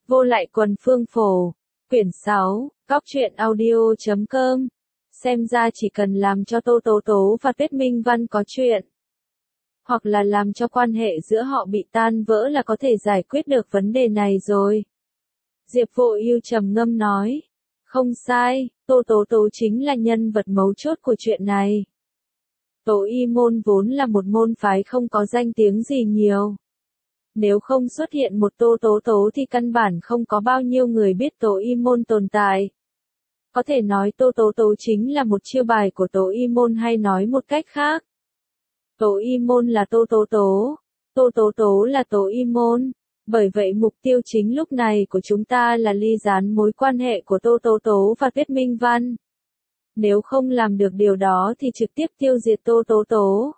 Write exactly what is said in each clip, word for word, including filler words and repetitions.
Vô lại quần phương phổ. Quyển sáu, Cóc truyện audio chấm com. Xem ra chỉ cần làm cho Tô Tố Tố và Tuyết Minh Văn có chuyện, hoặc là làm cho quan hệ giữa họ bị tan vỡ là có thể giải quyết được vấn đề này rồi. Diệp Vô Ưu trầm ngâm nói. Không sai, Tô Tố Tố chính là nhân vật mấu chốt của chuyện này. Tố Y môn vốn là một môn phái không có danh tiếng gì nhiều. Nếu không xuất hiện một Tô Tố Tố thì căn bản không có bao nhiêu người biết Tố Y môn tồn tại. Có thể nói Tô Tố Tố chính là một chiêu bài của Tố Y môn, hay nói một cách khác, Tố Y môn là Tô Tố Tố, Tô Tố Tố là Tố Y môn. Bởi vậy mục tiêu chính lúc này của chúng ta là ly gián mối quan hệ của Tô Tố Tố và Tuyết Minh Văn. Nếu không làm được điều đó thì trực tiếp tiêu diệt Tô Tố Tố.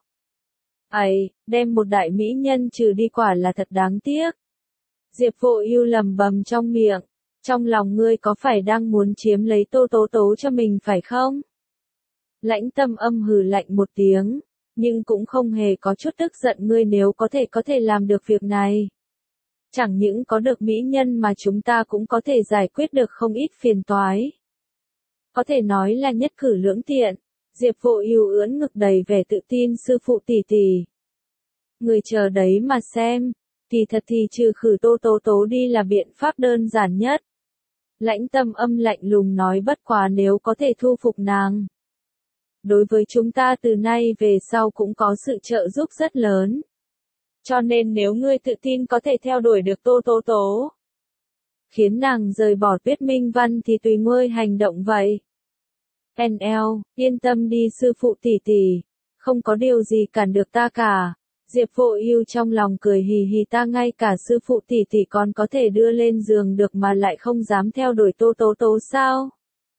Ấy, đem một đại mỹ nhân trừ đi quả là thật đáng tiếc. Diệp Vô Ưu lẩm bẩm trong miệng, trong lòng ngươi có phải đang muốn chiếm lấy Tô Tố Tố cho mình phải không? Lãnh Tâm Âm hừ lạnh một tiếng, nhưng cũng không hề có chút tức giận. Ngươi nếu có thể có thể làm được việc này, chẳng những có được mỹ nhân mà chúng ta cũng có thể giải quyết được không ít phiền toái. Có thể nói là nhất cử lưỡng tiện. Diệp Vô Ưu ưỡn ngực đầy vẻ tự tin. Sư phụ tỷ tỷ, người chờ đấy mà xem, kỳ thật thì trừ khử Tô Tố Tố đi là biện pháp đơn giản nhất. Lãnh Tâm Âm lạnh lùng nói, bất quá nếu có thể thu phục nàng, đối với chúng ta từ nay về sau cũng có sự trợ giúp rất lớn. Cho nên nếu ngươi tự tin có thể theo đuổi được Tô Tố Tố, khiến nàng rời bỏ Tuyết Minh Văn thì tùy ngươi hành động vậy. en lờ, yên tâm đi sư phụ tỷ tỷ, không có điều gì cản được ta cả. Diệp Vô Ưu trong lòng cười hì hì, ta ngay cả sư phụ tỷ tỷ còn có thể đưa lên giường được mà lại không dám theo đuổi Tô Tố Tố sao?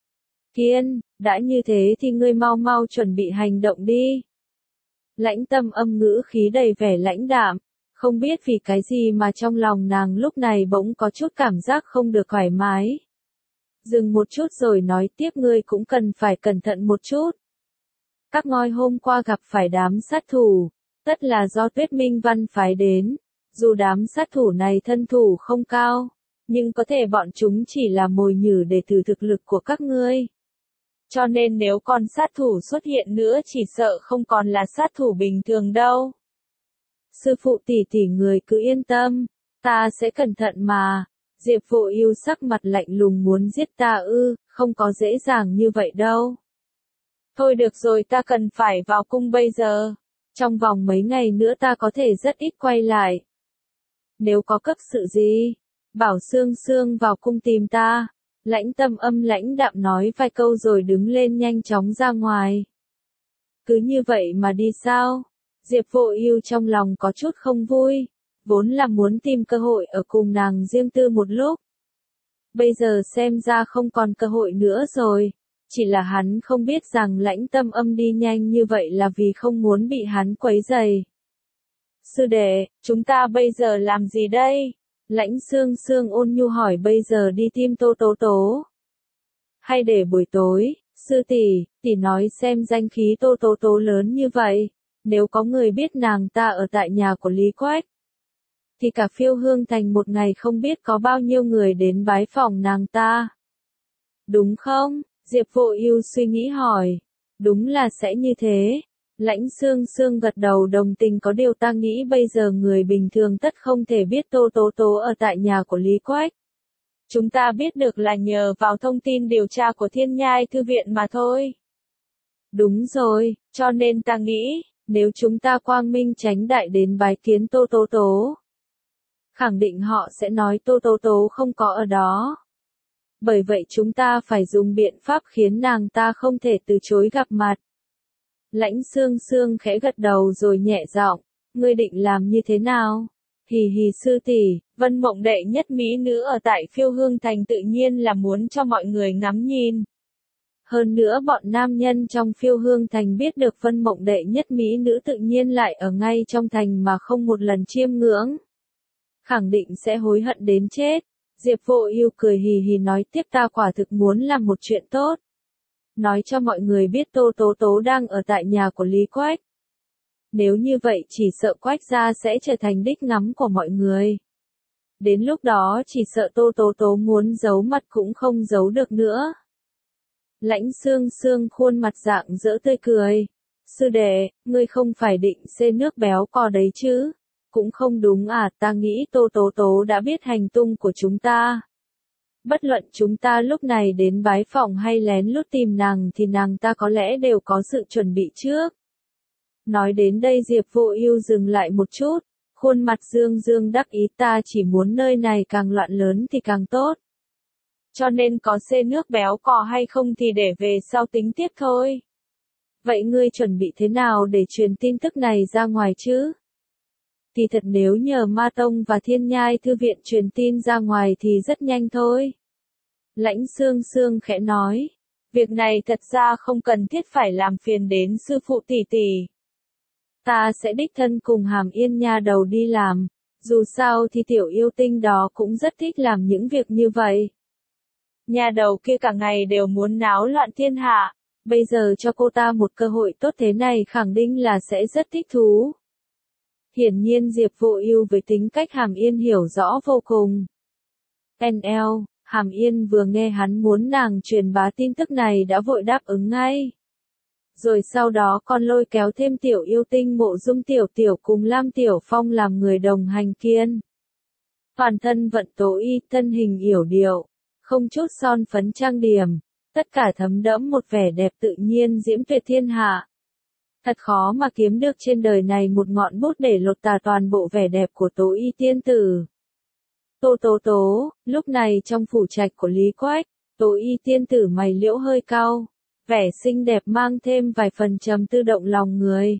Kiên, đã như thế thì ngươi mau mau chuẩn bị hành động đi. Lãnh Tâm Âm ngữ khí đầy vẻ lãnh đạm, không biết vì cái gì mà trong lòng nàng lúc này bỗng có chút cảm giác không được thoải mái. Dừng một chút rồi nói tiếp, ngươi cũng cần phải cẩn thận một chút. Các ngôi hôm qua gặp phải đám sát thủ, tất là do Tuyết Minh Văn phái đến. Dù đám sát thủ này thân thủ không cao, nhưng có thể bọn chúng chỉ là mồi nhử để thử thực lực của các ngươi. Cho nên nếu còn sát thủ xuất hiện nữa chỉ sợ không còn là sát thủ bình thường đâu. Sư phụ tỷ tỷ người cứ yên tâm, ta sẽ cẩn thận mà. Diệp Vô Ưu sắc mặt lạnh lùng, muốn giết ta ư? Không có dễ dàng như vậy đâu. Thôi được rồi, ta cần phải vào cung bây giờ. Trong vòng mấy ngày nữa ta có thể rất ít quay lại. Nếu có cấp sự gì, bảo Sương Sương vào cung tìm ta. Lãnh Tâm Âm lãnh đạm nói vài câu rồi đứng lên nhanh chóng ra ngoài. Cứ như vậy mà đi sao? Diệp Vô Ưu trong lòng có chút không vui, vốn là muốn tìm cơ hội ở cùng nàng riêng tư một lúc. Bây giờ xem ra không còn cơ hội nữa rồi, chỉ là hắn không biết rằng Lãnh Tâm Âm đi nhanh như vậy là vì không muốn bị hắn quấy rầy. Sư đệ, chúng ta bây giờ làm gì đây? Lãnh Sương Sương ôn nhu hỏi, bây giờ đi tìm Tô Tố Tố, hay để buổi tối? Sư tỷ, tỷ nói xem, danh khí Tô Tố Tố lớn như vậy, nếu có người biết nàng ta ở tại nhà của Lý Quách, thì cả Phiêu Hương Thành một ngày không biết có bao nhiêu người đến bái phỏng nàng ta. Đúng không? Diệp Vô Ưu suy nghĩ hỏi. Đúng là sẽ như thế. Lãnh Sương Sương gật đầu đồng tình, có điều ta nghĩ bây giờ người bình thường tất không thể biết Tô Tố Tố ở tại nhà của Lý Quách. Chúng ta biết được là nhờ vào thông tin điều tra của Thiên Nhai Thư viện mà thôi. Đúng rồi, cho nên ta nghĩ, nếu chúng ta quang minh chánh đại đến bái kiến Tô Tố Tố, khẳng định họ sẽ nói Tô Tố Tố không có ở đó. Bởi vậy chúng ta phải dùng biện pháp khiến nàng ta không thể từ chối gặp mặt. Lãnh Sương Sương khẽ gật đầu rồi nhẹ giọng, ngươi định làm như thế nào? Hì hì sư tỷ, Vân Mộng đệ nhất mỹ nữ ở tại Phiêu Hương Thành tự nhiên là muốn cho mọi người ngắm nhìn. Hơn nữa bọn nam nhân trong Phiêu Hương Thành biết được Vân Mộng đệ nhất mỹ nữ tự nhiên lại ở ngay trong thành mà không một lần chiêm ngưỡng, khẳng định sẽ hối hận đến chết. Diệp Vô Ưu cười hì hì nói tiếp, ta quả thực muốn làm một chuyện tốt, nói cho mọi người biết Tô Tố Tố đang ở tại nhà của Lý Quách. Nếu như vậy chỉ sợ Quách gia sẽ trở thành đích ngắm của mọi người. Đến lúc đó chỉ sợ Tô Tố Tố muốn giấu mặt cũng không giấu được nữa. Lãnh Sương Sương khuôn mặt rạng rỡ tươi cười. Sư đệ, ngươi không phải định xê nước béo cò đấy chứ? Cũng không đúng à, ta nghĩ Tô Tố Tố đã biết hành tung của chúng ta. Bất luận chúng ta lúc này đến bái phỏng hay lén lút tìm nàng thì nàng ta có lẽ đều có sự chuẩn bị trước. Nói đến đây Diệp Vô Ưu dừng lại một chút, khuôn mặt dương dương đắc ý, ta chỉ muốn nơi này càng loạn lớn thì càng tốt. Cho nên có xê nước béo cò hay không thì để về sau tính tiếp thôi. Vậy ngươi chuẩn bị thế nào để truyền tin tức này ra ngoài chứ? Thì thật nếu nhờ Ma Tông và Thiên Nhai Thư viện truyền tin ra ngoài thì rất nhanh thôi. Lãnh Sương Sương khẽ nói. Việc này thật ra không cần thiết phải làm phiền đến sư phụ tỷ tỷ. Ta sẽ đích thân cùng Hàm Yên nha đầu đi làm. Dù sao thì tiểu yêu tinh đó cũng rất thích làm những việc như vậy. Nha đầu kia cả ngày đều muốn náo loạn thiên hạ. Bây giờ cho cô ta một cơ hội tốt thế này khẳng định là sẽ rất thích thú. Hiển nhiên Diệp Vô Ưu với tính cách Hàm Yên hiểu rõ vô cùng. en lờ, Hàm Yên vừa nghe hắn muốn nàng truyền bá tin tức này đã vội đáp ứng ngay. Rồi sau đó còn lôi kéo thêm tiểu yêu tinh Mộ Dung Tiểu Tiểu cùng Lam Tiểu Phong làm người đồng hành kiên. Toàn thân vận tố y, thân hình yểu điệu, không chút son phấn trang điểm, tất cả thấm đẫm một vẻ đẹp tự nhiên diễm tuyệt thiên hạ. Thật khó mà kiếm được trên đời này một ngọn bút để lột tả toàn bộ vẻ đẹp của Tố Y tiên tử. Tô Tố Tố, lúc này trong phủ trạch của Lý Quách, Tố Y tiên tử mày liễu hơi cau, vẻ xinh đẹp mang thêm vài phần trầm tư động lòng người.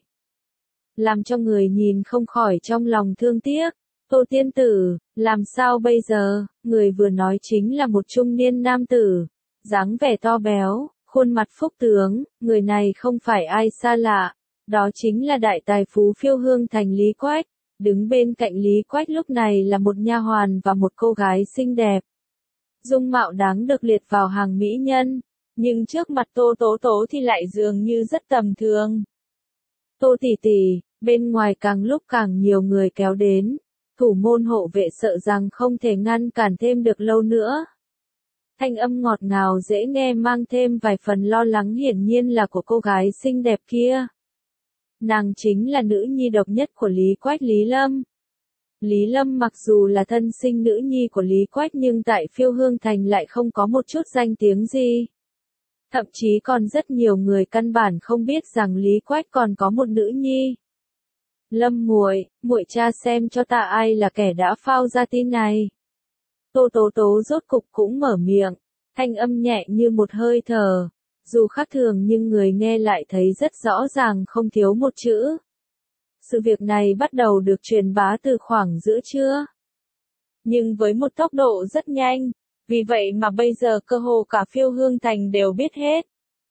Làm cho người nhìn không khỏi trong lòng thương tiếc. Tô tiên tử, làm sao bây giờ? Người vừa nói chính là một trung niên nam tử, dáng vẻ to béo, khuôn mặt phúc tướng, người này không phải ai xa lạ, đó chính là đại tài phú Phiêu Hương Thành Lý Quách. Đứng bên cạnh Lý Quách lúc này là một nha hoàn và một cô gái xinh đẹp. Dung mạo đáng được liệt vào hàng mỹ nhân, nhưng trước mặt Tô Tố Tố thì lại dường như rất tầm thường. Tô tỷ tỷ, bên ngoài càng lúc càng nhiều người kéo đến, thủ môn hộ vệ sợ rằng không thể ngăn cản thêm được lâu nữa. Thanh âm ngọt ngào dễ nghe mang thêm vài phần lo lắng hiển nhiên là của cô gái xinh đẹp kia. Nàng chính là nữ nhi độc nhất của Lý Quách Lý Lâm. Lý Lâm mặc dù là thân sinh nữ nhi của Lý Quách nhưng tại Phiêu Hương Thành lại không có một chút danh tiếng gì. Thậm chí còn rất nhiều người căn bản không biết rằng Lý Quách còn có một nữ nhi. Lâm muội, muội tra xem cho ta ai là kẻ đã phao ra tin này. Tô Tố Tố rốt cục cũng mở miệng, thanh âm nhẹ như một hơi thở, dù khác thường nhưng người nghe lại thấy rất rõ ràng không thiếu một chữ. Sự việc này bắt đầu được truyền bá từ khoảng giữa trưa, nhưng với một tốc độ rất nhanh, vì vậy mà bây giờ cơ hồ cả Phiêu Hương Thành đều biết hết.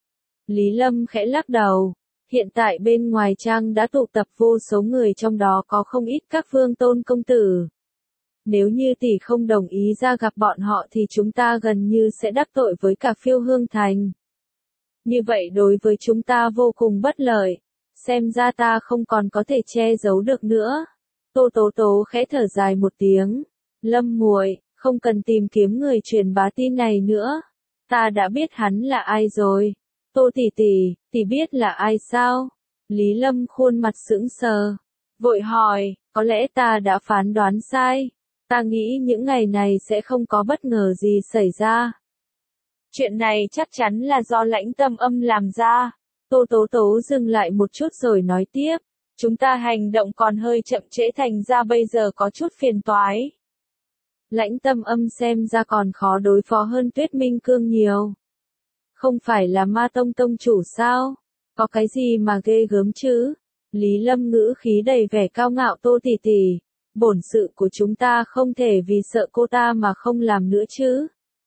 Lý Lâm khẽ lắc đầu, hiện tại bên ngoài trang đã tụ tập vô số người trong đó có không ít các vương tôn công tử. Nếu như tỷ không đồng ý ra gặp bọn họ thì chúng ta gần như sẽ đắc tội với cả Phiêu Hương Thành. Như vậy đối với chúng ta vô cùng bất lợi, xem ra ta không còn có thể che giấu được nữa. Tô Tố Tố khẽ thở dài một tiếng, Lâm muội, không cần tìm kiếm người truyền bá tin này nữa, ta đã biết hắn là ai rồi. Tô tỷ tỷ, tỷ biết là ai sao? Lý Lâm khuôn mặt sững sờ, vội hỏi, có lẽ ta đã phán đoán sai. Ta nghĩ những ngày này sẽ không có bất ngờ gì xảy ra. Chuyện này chắc chắn là do Lãnh Tâm Âm làm ra. Tô Tố Tố dừng lại một chút rồi nói tiếp. Chúng ta hành động còn hơi chậm trễ thành ra bây giờ có chút phiền toái. Lãnh Tâm Âm xem ra còn khó đối phó hơn Tuyết Minh Cương nhiều. Không phải là Ma Tông tông chủ sao? Có cái gì mà ghê gớm chứ? Lý Lâm ngữ khí đầy vẻ cao ngạo. Tô tỷ tỷ, bổn sự của chúng ta không thể vì sợ cô ta mà không làm nữa chứ.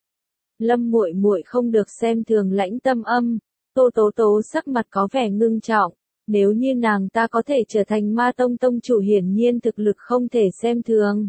Lâm muội muội không được xem thường Lãnh Tâm Âm. Tô Tố Tố sắc mặt có vẻ ngưng trọng, nếu như nàng ta có thể trở thành Ma Tông tông chủ hiển nhiên thực lực không thể xem thường.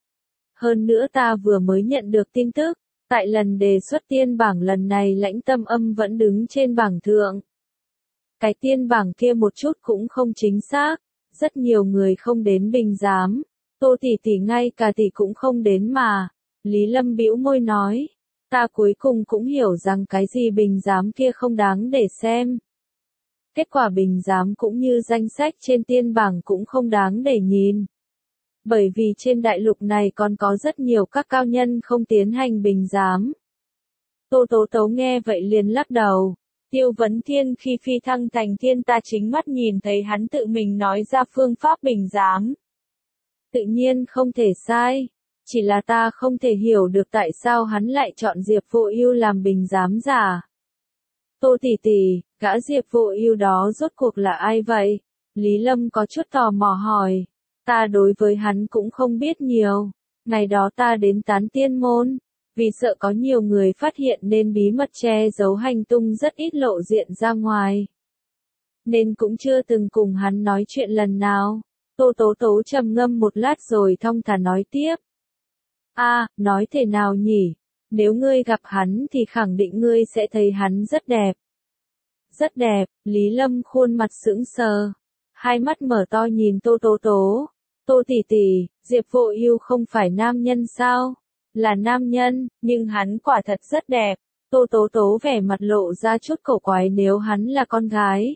Hơn nữa ta vừa mới nhận được tin tức, tại lần đề xuất tiên bảng lần này Lãnh Tâm Âm vẫn đứng trên bảng thượng. Cái tiên bảng kia một chút cũng không chính xác, rất nhiều người không đến bình giám, Tô tỷ tỷ ngay cả tỷ cũng không đến mà. Lý Lâm bĩu môi nói. Ta cuối cùng cũng hiểu rằng cái gì bình giám kia không đáng để xem. Kết quả bình giám cũng như danh sách trên tiên bảng cũng không đáng để nhìn. Bởi vì trên đại lục này còn có rất nhiều các cao nhân không tiến hành bình giám. Tô Tố Tố nghe vậy liền lắc đầu. Tiêu Vấn Thiên khi phi thăng thành thiên ta chính mắt nhìn thấy hắn tự mình nói ra phương pháp bình giám. Tự nhiên không thể sai. Chỉ là ta không thể hiểu được tại sao hắn lại chọn Diệp Vô Ưu làm bình giám giả. Tô tỷ tỷ, gã Diệp Vô Ưu đó rốt cuộc là ai vậy? Lý Lâm có chút tò mò hỏi. Ta đối với hắn cũng không biết nhiều. Ngày đó ta đến Tán Tiên môn, vì sợ có nhiều người phát hiện nên bí mật che giấu hành tung rất ít lộ diện ra ngoài. Nên cũng chưa từng cùng hắn nói chuyện lần nào. Tô Tố Tố trầm ngâm một lát rồi thong thả nói tiếp. A, à, nói thế nào nhỉ? Nếu ngươi gặp hắn thì khẳng định ngươi sẽ thấy hắn rất đẹp. Rất đẹp, Lý Lâm khuôn mặt sững sờ. Hai mắt mở to nhìn Tô Tố Tố. Tô tỷ tỷ, Diệp Vô Ưu không phải nam nhân sao? Là nam nhân, nhưng hắn quả thật rất đẹp. Tô Tố Tố vẻ mặt lộ ra chút cổ quái nếu hắn là con gái.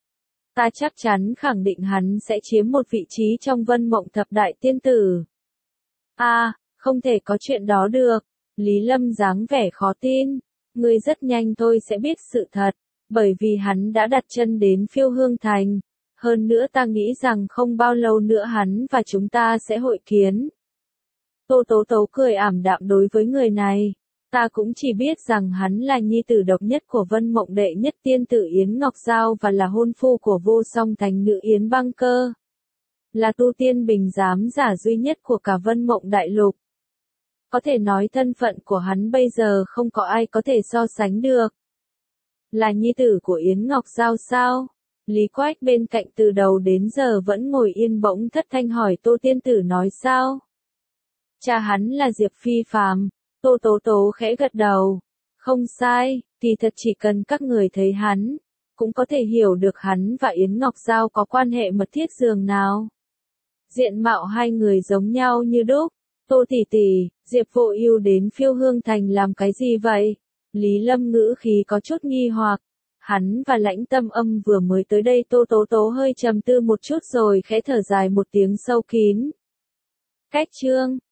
Ta chắc chắn khẳng định hắn sẽ chiếm một vị trí trong Vân Mộng Thập Đại Tiên Tử. A, à, không thể có chuyện đó được. Lý Lâm dáng vẻ khó tin. Ngươi rất nhanh thôi sẽ biết sự thật, bởi vì hắn đã đặt chân đến Phiêu Hương Thành. Hơn nữa ta nghĩ rằng không bao lâu nữa hắn và chúng ta sẽ hội kiến. Tô Tố Tố cười ảm đạm đối với người này. Ta cũng chỉ biết rằng hắn là nhi tử độc nhất của Vân Mộng đệ nhất tiên tử Yến Ngọc Giao và là hôn phu của vô song thành nữ Yến Băng Cơ. Là tu tiên bình giám giả duy nhất của cả Vân Mộng đại lục. Có thể nói thân phận của hắn bây giờ không có ai có thể so sánh được. Là nhi tử của Yến Ngọc Giao sao? Lý Quách bên cạnh từ đầu đến giờ vẫn ngồi yên bỗng thất thanh hỏi Tô tiên tử nói sao? Cha hắn là Diệp Phi Phàm. Tô Tố Tố khẽ gật đầu. Không sai, thì thật chỉ cần các người thấy hắn, cũng có thể hiểu được hắn và Yến Ngọc Giao có quan hệ mật thiết dường nào. Diện mạo hai người giống nhau như đúc. Tô tỷ tỷ, Diệp Vô Ưu đến Phiêu Hương Thành làm cái gì vậy? Lý Lâm ngữ khí có chút nghi hoặc. Hắn và Lãnh Tâm Âm vừa mới tới đây. Tô Tố Tố hơi trầm tư một chút rồi khẽ thở dài một tiếng sâu kín. Cách chương